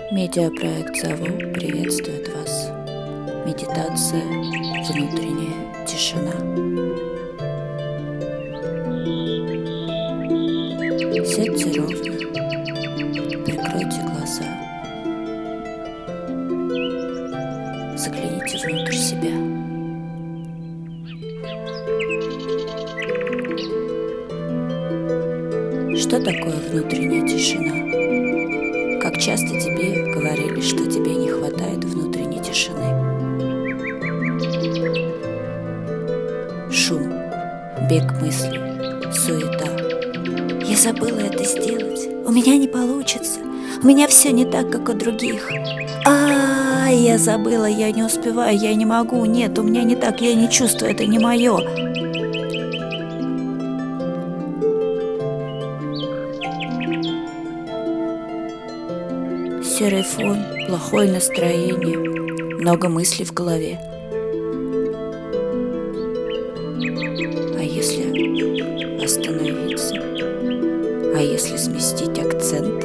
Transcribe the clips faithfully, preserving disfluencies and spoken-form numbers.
Медиапроект «Заву» приветствует вас. Медитация «Внутренняя тишина». Сядьте ровно, прикройте глаза, загляните внутрь себя. Что такое внутренняя тишина? Как часто тебе говорили, что тебе не хватает внутренней тишины? Шум, бег мыслей, суета. Я забыла это сделать. У меня не получится. У меня все не так, как у других. А, я забыла, я не успеваю, я не могу. Нет, у меня не так, я не чувствую, это не мое. Серый фон, плохое настроение, много мыслей в голове. А если остановиться? А если сместить акцент?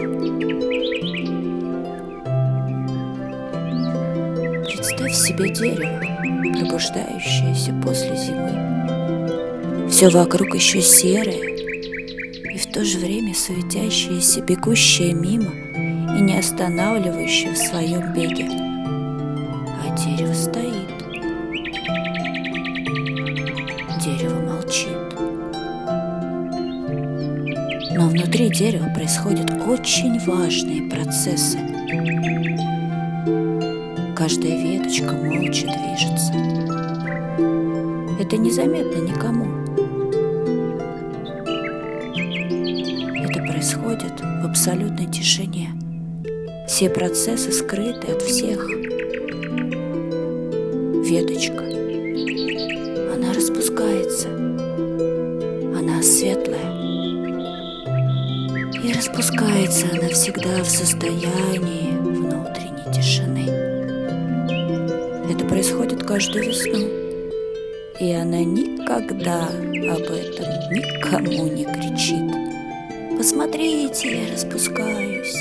Представь себе дерево, пробуждающееся после зимы. Все вокруг еще серое, и в то же время суетящееся, бегущее мимо и не останавливающее в своем беге. А дерево стоит. Дерево молчит. Но внутри дерева происходят очень важные процессы. Каждая веточка молча движется. Это незаметно никому. Это происходит в абсолютной тишине. Все процессы скрыты от всех. Веточка. Она распускается. Она светлая. И распускается она всегда в состоянии внутренней тишины. Это происходит каждую весну. И она никогда об этом никому не кричит. Посмотрите, я распускаюсь.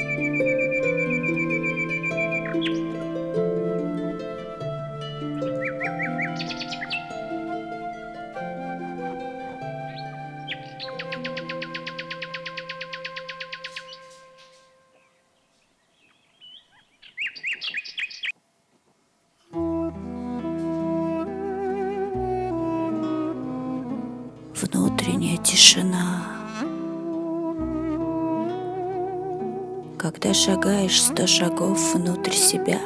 Внутренняя тишина. Когда шагаешь сто шагов внутрь себя,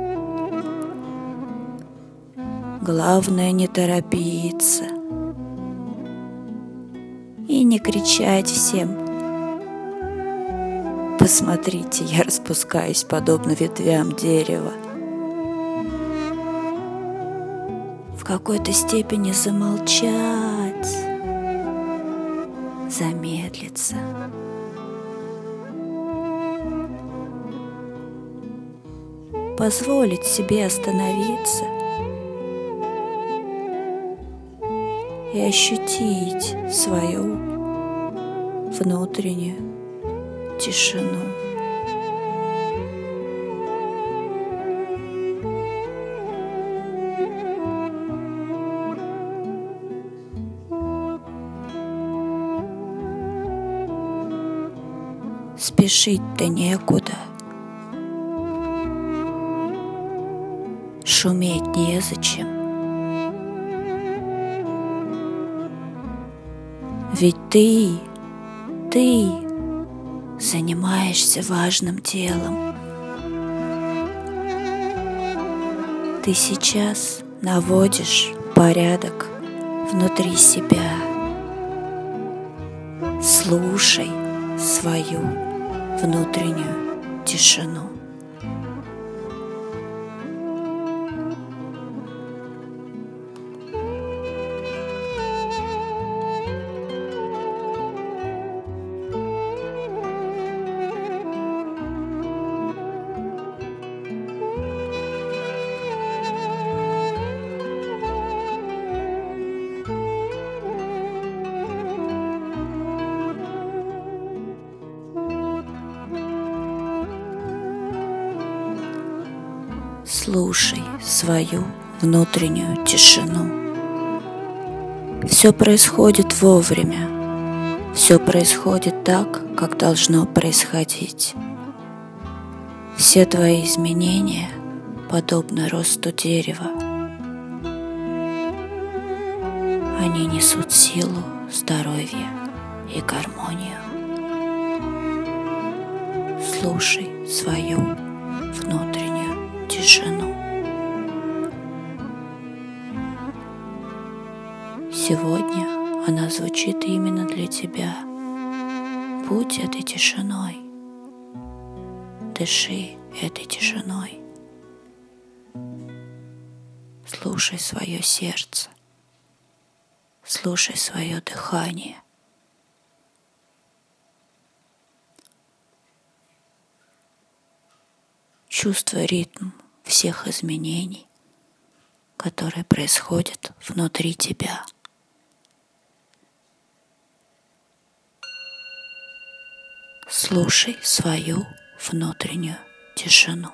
главное не торопиться и не кричать всем: посмотрите, я распускаюсь подобно ветвям дерева. В какой-то степени замолчать, замедлиться. Позволить себе остановиться и ощутить свою внутреннюю тишину. Спешить-то некуда, шуметь незачем. Ведь ты, ты занимаешься важным делом. Ты сейчас наводишь порядок внутри себя. Слушай свою внутреннюю тишину. Слушай свою внутреннюю тишину. Все происходит вовремя. Все происходит так, как должно происходить. Все твои изменения подобны росту дерева. Они несут силу, здоровье и гармонию. Слушай свою внутреннюю тишину. Сегодня она звучит именно для тебя. Будь этой тишиной. Дыши этой тишиной. Слушай свое сердце. Слушай свое дыхание. Чувствуй ритм всех изменений, которые происходят внутри тебя. Слушай свою внутреннюю тишину.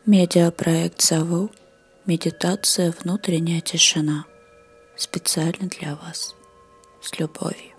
Медиапроект «Зову». Медитация «Внутренняя тишина». Специально для вас. С любовью.